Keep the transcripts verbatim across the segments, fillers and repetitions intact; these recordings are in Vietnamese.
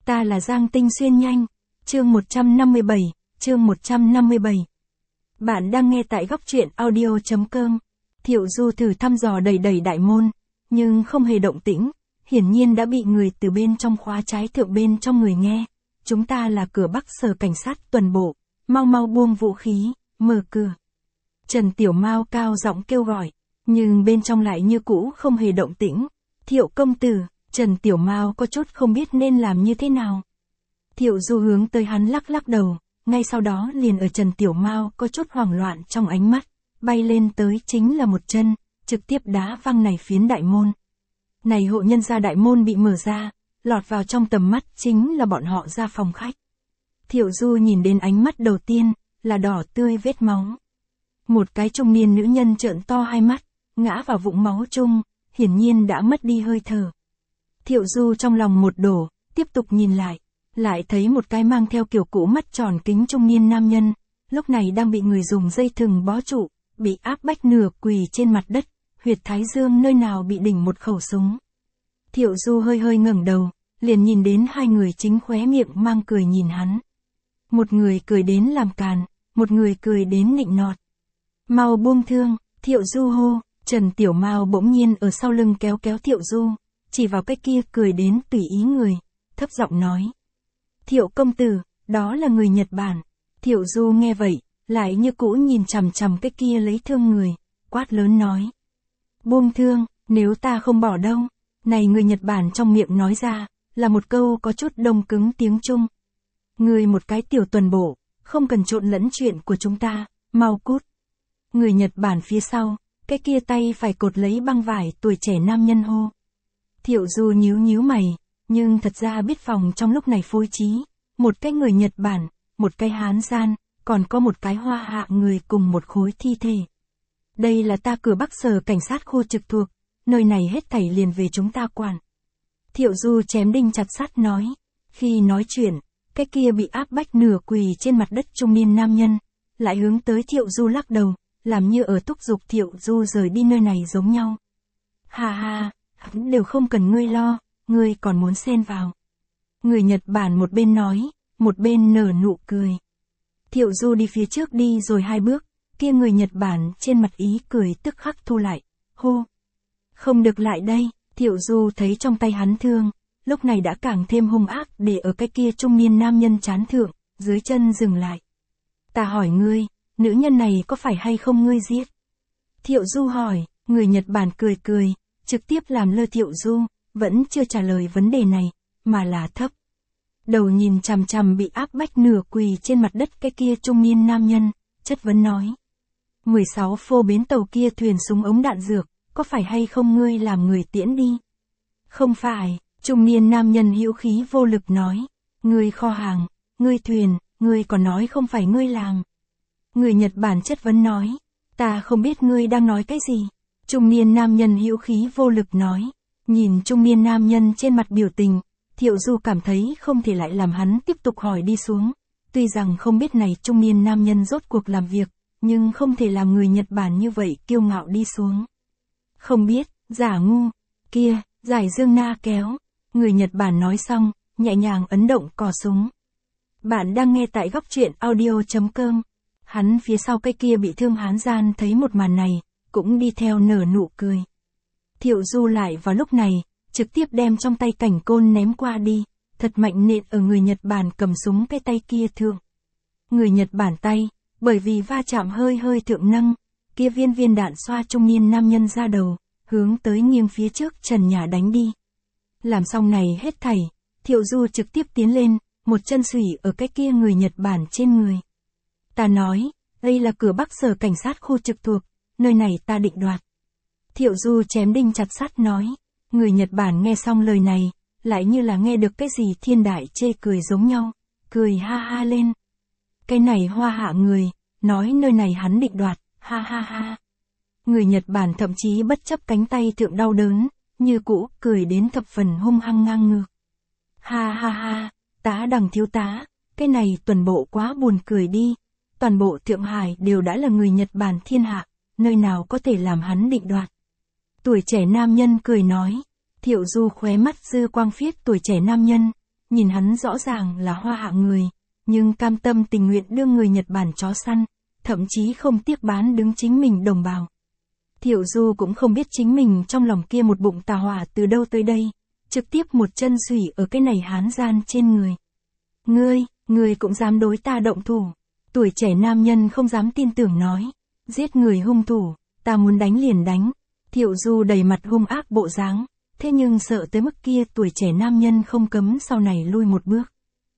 Ta là Giang Tinh Xuyên nhanh. Chương một trăm năm mươi bảy, chương một trăm năm mươi bảy. Bạn đang nghe tại góc truyện audio chấm com. Thiệu Du thử thăm dò đẩy đẩy đại môn, nhưng không hề động tĩnh, hiển nhiên đã bị người từ bên trong khóa trái thượng bên trong người nghe. Chúng ta là cửa Bắc Sở Cảnh sát tuần bộ, mau mau buông vũ khí, mở cửa. Trần Tiểu Mao cao giọng kêu gọi, nhưng bên trong lại như cũ không hề động tĩnh. Thiệu công tử, Trần Tiểu Mao có chút không biết nên làm như thế nào. Thiệu Du hướng tới hắn lắc lắc đầu, ngay sau đó liền ở Trần Tiểu Mao có chút hoảng loạn trong ánh mắt, bay lên tới chính là một chân, trực tiếp đá văng này phiến đại môn. Này hộ nhân gia đại môn bị mở ra, lọt vào trong tầm mắt chính là bọn họ ra phòng khách. Thiệu Du nhìn đến ánh mắt đầu tiên, là đỏ tươi vết máu. Một cái trung niên nữ nhân trợn to hai mắt, ngã vào vũng máu chung, hiển nhiên đã mất đi hơi thở. Thiệu Du trong lòng một đổ, tiếp tục nhìn lại, lại thấy một cái mang theo kiểu cũ mắt tròn kính trung niên nam nhân, lúc này đang bị người dùng dây thừng bó trụ, bị áp bách nửa quỳ trên mặt đất, huyệt thái dương nơi nào bị đỉnh một khẩu súng. Thiệu Du hơi hơi ngẩng đầu, liền nhìn đến hai người chính khóe miệng mang cười nhìn hắn. Một người cười đến làm càn, một người cười đến nịnh nọt. Mau buông thương, Thiệu Du hô. Trần Tiểu Mao bỗng nhiên ở sau lưng kéo kéo Thiệu Du, chỉ vào cái kia cười đến tùy ý người, thấp giọng nói. Thiệu công tử, đó là người Nhật Bản. Thiệu Du nghe vậy, lại như cũ nhìn chằm chằm cái kia lấy thương người, quát lớn nói. Buông thương, nếu ta không bỏ đâu. Này người Nhật Bản trong miệng nói ra, là một câu có chút đông cứng tiếng Trung. Người một cái tiểu tuần bộ, không cần trộn lẫn chuyện của chúng ta, mau cút. Người Nhật Bản phía sau, cái kia tay phải cột lấy băng vải tuổi trẻ nam nhân hô. Thiệu Du nhíu nhíu mày, nhưng thật ra biết phòng trong lúc này phối trí, một cái người Nhật Bản, một cái Hán gian, còn có một cái Hoa Hạ người cùng một khối thi thể. Đây là ta cửa Bắc Sở Cảnh sát khu trực thuộc, nơi này hết thảy liền về chúng ta quản. Thiệu Du chém đinh chặt sắt nói, khi nói chuyện, cái kia bị áp bách nửa quỳ trên mặt đất trung niên nam nhân, lại hướng tới Thiệu Du lắc đầu, làm như ở thúc giục Thiệu Du rời đi nơi này giống nhau. Hà hà, hắn đều không cần ngươi lo, ngươi còn muốn xen vào. Người Nhật Bản một bên nói, một bên nở nụ cười. Thiệu Du đi phía trước đi rồi hai bước, kia người Nhật Bản trên mặt ý cười tức khắc thu lại, hô. Không được lại đây, Thiệu Du thấy trong tay hắn thương, lúc này đã càng thêm hung ác để ở cái kia trung niên nam nhân chán thượng, dưới chân dừng lại. Ta hỏi ngươi, nữ nhân này có phải hay không ngươi giết? Thiệu Du hỏi, người Nhật Bản cười cười, trực tiếp làm lơ Thiệu Du, vẫn chưa trả lời vấn đề này, mà là thấp. Đầu nhìn chằm chằm bị áp bách nửa quỳ trên mặt đất cái kia trung niên nam nhân, chất vấn nói. mười sáu phô bến tàu kia thuyền súng ống đạn dược, có phải hay không ngươi làm người tiễn đi? Không phải, trung niên nam nhân hữu khí vô lực nói. Ngươi kho hàng, ngươi thuyền, ngươi còn nói không phải ngươi làm. Người Nhật Bản chất vấn nói. Ta không biết ngươi đang nói cái gì. Trung niên nam nhân hữu khí vô lực nói. Nhìn trung niên nam nhân trên mặt biểu tình, Thiệu Du cảm thấy không thể lại làm hắn tiếp tục hỏi đi xuống. Tuy rằng không biết này trung niên nam nhân rốt cuộc làm việc, nhưng không thể làm người Nhật Bản như vậy kiêu ngạo đi xuống. Không biết, giả ngu, kia, giải dương na kéo. Người Nhật Bản nói xong, nhẹ nhàng ấn động cò súng. Bạn đang nghe tại góc truyện audio chấm com. Hắn phía sau cái kia bị thương Hán gian thấy một màn này, cũng đi theo nở nụ cười. Thiệu Du lại vào lúc này, trực tiếp đem trong tay cảnh côn ném qua đi, thật mạnh nện ở người Nhật Bản cầm súng cái tay kia thượng. Người Nhật Bản tay, bởi vì va chạm hơi hơi thượng nâng, kia viên viên đạn xoa trung niên nam nhân ra đầu, hướng tới nghiêng phía trước trần nhà đánh đi. Làm xong này hết thảy, Thiệu Du trực tiếp tiến lên, một chân xủy ở cái kia người Nhật Bản trên người. Ta nói, đây là cửa Bắc Sở Cảnh sát khu trực thuộc, nơi này ta định đoạt. Thiệu Du chém đinh chặt sắt nói. Người Nhật Bản nghe xong lời này, lại như là nghe được cái gì thiên đại chê cười giống nhau, cười ha ha lên. Cái này Hoa Hạ người, nói nơi này hắn định đoạt, ha ha ha. Người Nhật Bản thậm chí bất chấp cánh tay thượng đau đớn, như cũ cười đến thập phần hung hăng ngang ngược. Ha ha ha, tá đằng thiếu tá, cái này tuần bộ quá buồn cười đi. Toàn bộ Thượng Hải đều đã là người Nhật Bản thiên hạ, nơi nào có thể làm hắn định đoạt. Tuổi trẻ nam nhân cười nói. Thiệu Du khóe mắt dư quang phiết tuổi trẻ nam nhân, nhìn hắn rõ ràng là hoa hạ người, nhưng cam tâm tình nguyện đưa người Nhật Bản chó săn, thậm chí không tiếc bán đứng chính mình đồng bào. Thiệu Du cũng không biết chính mình trong lòng kia một bụng tà hỏa từ đâu tới đây, trực tiếp một chân xủy ở cái này hán gian trên người. Ngươi, ngươi cũng dám đối ta động thủ. Tuổi trẻ nam nhân không dám tin tưởng nói. Giết người hung thủ, ta muốn đánh liền đánh. Thiệu Du đầy mặt hung ác bộ dáng, thế nhưng sợ tới mức kia tuổi trẻ nam nhân không cấm sau này lui một bước.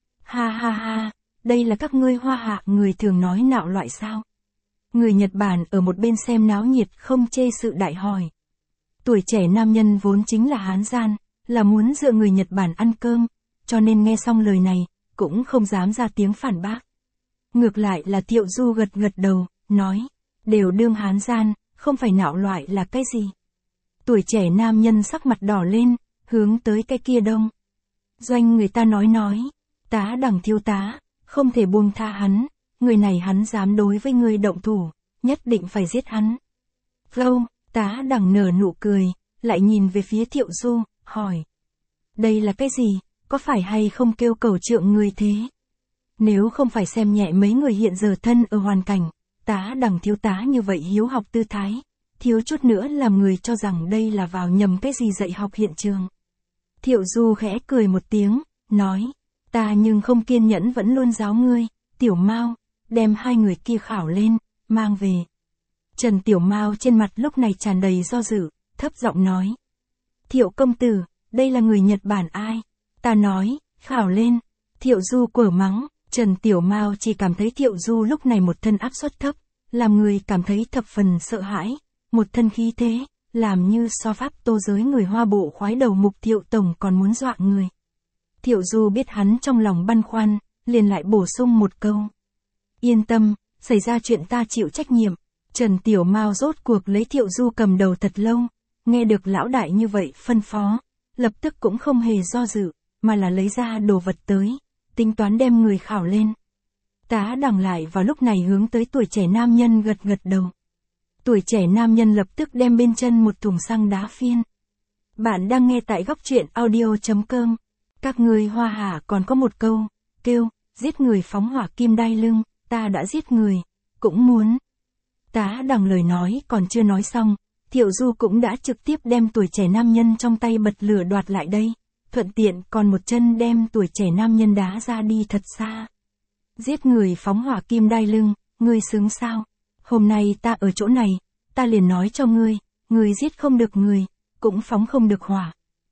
Ha ha ha, đây là các ngươi hoa hạ người thường nói nạo loại sao? Người Nhật Bản ở một bên xem náo nhiệt không chê sự đại hỏi. Tuổi trẻ nam nhân vốn chính là hán gian, là muốn dựa người Nhật Bản ăn cơm, cho nên nghe xong lời này, cũng không dám ra tiếng phản bác. Ngược lại là Thiệu Du gật gật đầu, nói, đều đương hán gian, không phải nạo loại là cái gì. Tuổi trẻ nam nhân sắc mặt đỏ lên, hướng tới cái kia đông. Doanh người ta nói nói, tá đẳng thiếu tá, không thể buông tha hắn, người này hắn dám đối với người động thủ, nhất định phải giết hắn. Lâu, tá đẳng nở nụ cười, lại nhìn về phía Thiệu Du, hỏi. Đây là cái gì, có phải hay không kêu cầu trượng người thế? Nếu không phải xem nhẹ mấy người hiện giờ thân ở hoàn cảnh, tá đẳng thiếu tá như vậy hiếu học tư thái, thiếu chút nữa làm người cho rằng đây là vào nhầm cái gì dạy học hiện trường. Thiệu Du khẽ cười một tiếng, nói, ta nhưng không kiên nhẫn vẫn luôn giáo ngươi, Tiểu Mao, đem hai người kia khảo lên, mang về. Trần Tiểu Mao trên mặt lúc này tràn đầy do dự, thấp giọng nói. Thiệu công tử, đây là người Nhật Bản ai? Ta nói, khảo lên. Thiệu Du quở mắng, Trần Tiểu Mao chỉ cảm thấy Thiệu Du lúc này một thân áp suất thấp, làm người cảm thấy thập phần sợ hãi, một thân khí thế, làm như so pháp tô giới người Hoa bộ khoái đầu mục Thiệu Tổng còn muốn dọa người. Thiệu Du biết hắn trong lòng băn khoăn, liền lại bổ sung một câu. Yên tâm, xảy ra chuyện ta chịu trách nhiệm. Trần Tiểu Mao rốt cuộc lấy Thiệu Du cầm đầu thật lâu, nghe được lão đại như vậy phân phó, lập tức cũng không hề do dự, mà là lấy ra đồ vật tới, tính toán đem người khảo lên. Tá đằng lại vào lúc này hướng tới tuổi trẻ nam nhân gật gật đầu. Tuổi trẻ nam nhân lập tức đem bên chân một thùng xăng đá phiên. Bạn đang nghe tại góc truyện audio chấm com. Các ngươi hoa hạ còn có một câu, kêu, giết người phóng hỏa kim đai lưng, ta đã giết người, cũng muốn. Tá đằng lời nói còn chưa nói xong, Thiệu Du cũng đã trực tiếp đem tuổi trẻ nam nhân trong tay bật lửa đoạt lại đây, thuận tiện còn một chân đem tuổi trẻ nam nhân đá ra đi thật xa. Giết người phóng hỏa kim đai lưng, ngươi xứng sao? Hôm nay ta ở chỗ này, ta liền nói cho ngươi, ngươi giết không được người, cũng phóng không được hỏa.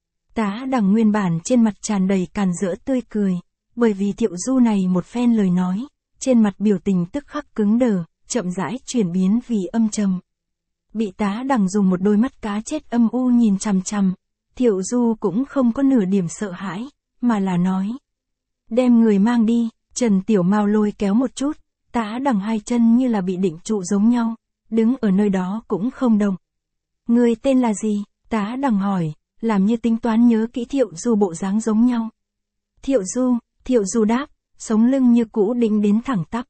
Tá đằng nguyên bản trên mặt tràn đầy càn rỡ tươi cười, bởi vì Thiệu Du này một phen lời nói, trên mặt biểu tình tức khắc cứng đờ, chậm rãi chuyển biến vì âm trầm. Bị tá đằng dùng một đôi mắt cá chết âm u nhìn chằm chằm, Thiệu Du cũng không có nửa điểm sợ hãi, mà là nói. Đem người mang đi, Trần Tiểu Mao lôi kéo một chút, tá đằng hai chân như là bị định trụ giống nhau, đứng ở nơi đó cũng không động. Người tên là gì? Tá đằng hỏi, làm như tính toán nhớ kỹ Thiệu Du bộ dáng giống nhau. Thiệu Du, Thiệu Du đáp, sống lưng như cũ đĩnh đến thẳng tắp.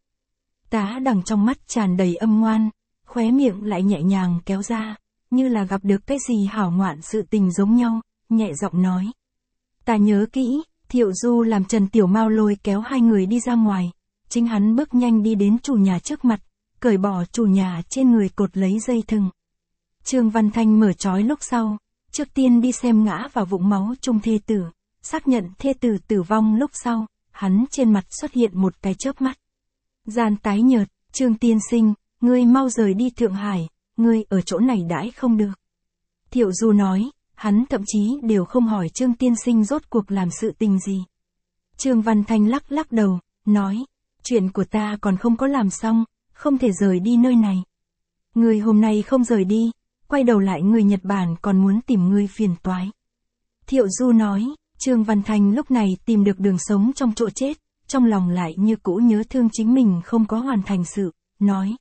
Tá đằng trong mắt tràn đầy âm ngoan, khóe miệng lại nhẹ nhàng kéo ra, như là gặp được cái gì hảo ngoạn sự tình giống nhau, nhẹ giọng nói. Ta nhớ kỹ, Thiệu Du làm Trần Tiểu Mao lôi kéo hai người đi ra ngoài, chính hắn bước nhanh đi đến chủ nhà trước mặt, cởi bỏ chủ nhà trên người cột lấy dây thừng. Trương Văn Thanh mở trói lúc sau, trước tiên đi xem ngã vào vũng máu chung thê tử, xác nhận thê tử tử vong lúc sau, hắn trên mặt xuất hiện một cái chớp mắt. Gian tái nhợt, Trương tiên sinh, ngươi mau rời đi Thượng Hải, ngươi ở chỗ này đãi không được. Thiệu Du nói, hắn thậm chí đều không hỏi Trương tiên sinh rốt cuộc làm sự tình gì. Trương Văn Thanh lắc lắc đầu, nói, chuyện của ta còn không có làm xong, không thể rời đi nơi này. Ngươi hôm nay không rời đi, quay đầu lại người Nhật Bản còn muốn tìm ngươi phiền toái. Thiệu Du nói, Trương Văn Thanh lúc này tìm được đường sống trong chỗ chết, trong lòng lại như cũ nhớ thương chính mình không có hoàn thành sự, nói.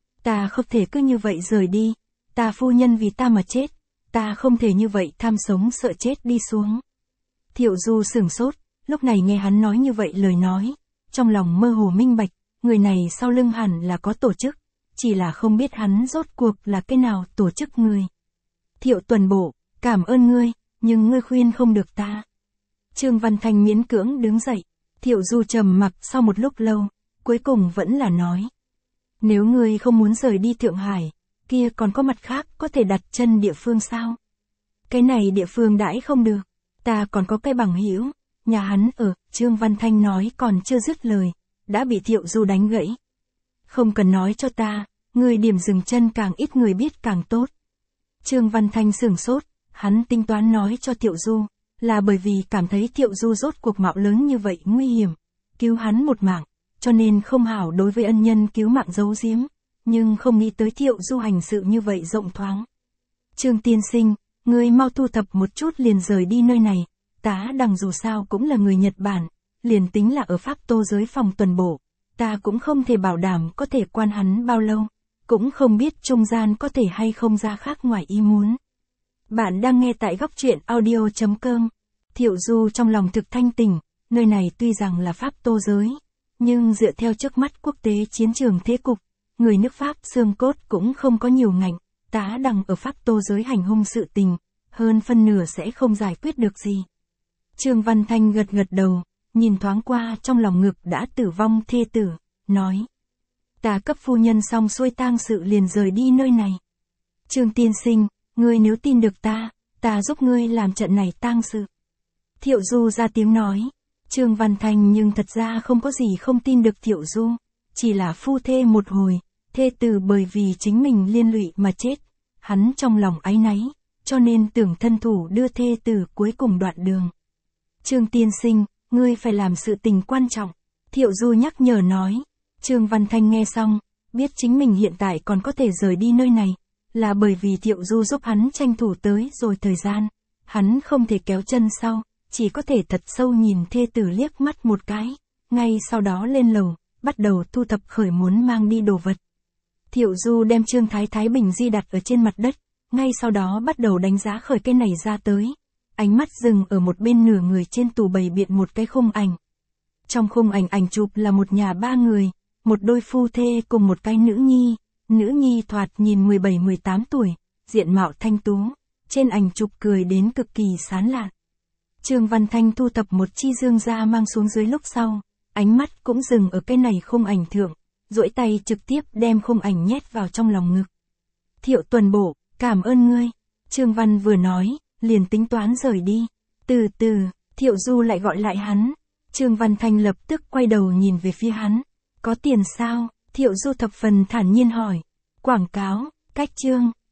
Ta không thể cứ như vậy rời đi, ta phu nhân vì ta mà chết, ta không thể như vậy tham sống sợ chết đi xuống. Thiệu Du sửng sốt, lúc này nghe hắn nói như vậy lời nói, trong lòng mơ hồ minh bạch, người này sau lưng hẳn là có tổ chức, chỉ là không biết hắn rốt cuộc là cái nào tổ chức người. Thiệu Tuần Bộ, cảm ơn ngươi, nhưng ngươi khuyên không được ta. Trương Văn Thanh miễn cưỡng đứng dậy. Thiệu Du trầm mặc sau một lúc lâu, cuối cùng vẫn là nói. Nếu ngươi không muốn rời đi Thượng Hải, kia còn có mặt khác có thể đặt chân địa phương sao? Cái này địa phương đãi không được, ta còn có cái bằng hữu, nhà hắn ở, Trương Văn Thanh nói còn chưa dứt lời, đã bị Thiệu Du đánh gãy. Không cần nói cho ta, ngươi điểm dừng chân càng ít người biết càng tốt. Trương Văn Thanh sửng sốt, hắn tính toán nói cho Thiệu Du, là bởi vì cảm thấy Thiệu Du rốt cuộc mạo lớn như vậy nguy hiểm, cứu hắn một mạng, cho nên không hảo đối với ân nhân cứu mạng giấu giếm, nhưng không nghĩ tới Thiệu Du hành sự như vậy rộng thoáng. Trương tiên sinh, ngươi mau thu thập một chút liền rời đi nơi này, tá đằng dù sao cũng là người Nhật Bản, liền tính là ở Pháp Tô giới phòng tuần bổ, ta cũng không thể bảo đảm có thể quan hắn bao lâu, cũng không biết trung gian có thể hay không ra khác ngoài ý muốn. Bạn đang nghe tại góc truyện audio chấm com. Thiệu Du trong lòng thực thanh tỉnh, nơi này tuy rằng là Pháp Tô giới, nhưng dựa theo trước mắt quốc tế chiến trường thế cục, người nước Pháp xương cốt cũng không có nhiều ngạnh, tá đằng ở Pháp Tô giới hành hung sự tình, hơn phân nửa sẽ không giải quyết được gì. Trương Văn Thanh gật gật đầu, nhìn thoáng qua trong lòng ngực đã tử vong thê tử, nói. Ta cấp phu nhân xong xuôi tang sự liền rời đi nơi này. Trương tiên sinh, ngươi nếu tin được ta, ta giúp ngươi làm trận này tang sự. Thiệu Du ra tiếng nói. Trương Văn Thanh nhưng thật ra không có gì không tin được Thiệu Du, chỉ là phu thê một hồi, thê tử bởi vì chính mình liên lụy mà chết, hắn trong lòng áy náy, cho nên tưởng thân thủ đưa thê tử cuối cùng đoạn đường. Trương tiên sinh, ngươi phải làm sự tình quan trọng, Thiệu Du nhắc nhở nói. Trương Văn Thanh nghe xong, biết chính mình hiện tại còn có thể rời đi nơi này, là bởi vì Thiệu Du giúp hắn tranh thủ tới rồi thời gian, hắn không thể kéo chân sau, chỉ có thể thật sâu nhìn thê tử liếc mắt một cái, ngay sau đó lên lầu, bắt đầu thu thập khởi muốn mang đi đồ vật. Thiệu Du đem Trương Thái Thái Bình di đặt ở trên mặt đất, ngay sau đó bắt đầu đánh giá khởi cái này ra tới, ánh mắt dừng ở một bên nửa người trên tủ bày biện một cái khung ảnh. Trong khung ảnh ảnh chụp là một nhà ba người, một đôi phu thê cùng một cái nữ nhi, nữ nhi thoạt nhìn mười bảy mười tám tuổi, diện mạo thanh tú, trên ảnh chụp cười đến cực kỳ sán lạn. Trương Văn Thanh thu thập một chi dương ra mang xuống dưới lúc sau, ánh mắt cũng dừng ở cái này khung ảnh thượng, duỗi tay trực tiếp đem khung ảnh nhét vào trong lòng ngực. Thiệu tuần bổ, cảm ơn ngươi, Trương Văn vừa nói, liền tính toán rời đi. Từ từ, Thiệu Du lại gọi lại hắn. Trương Văn Thanh lập tức quay đầu nhìn về phía hắn. Có tiền sao? Thiệu Du thập phần thản nhiên hỏi. Quảng cáo, cách chương.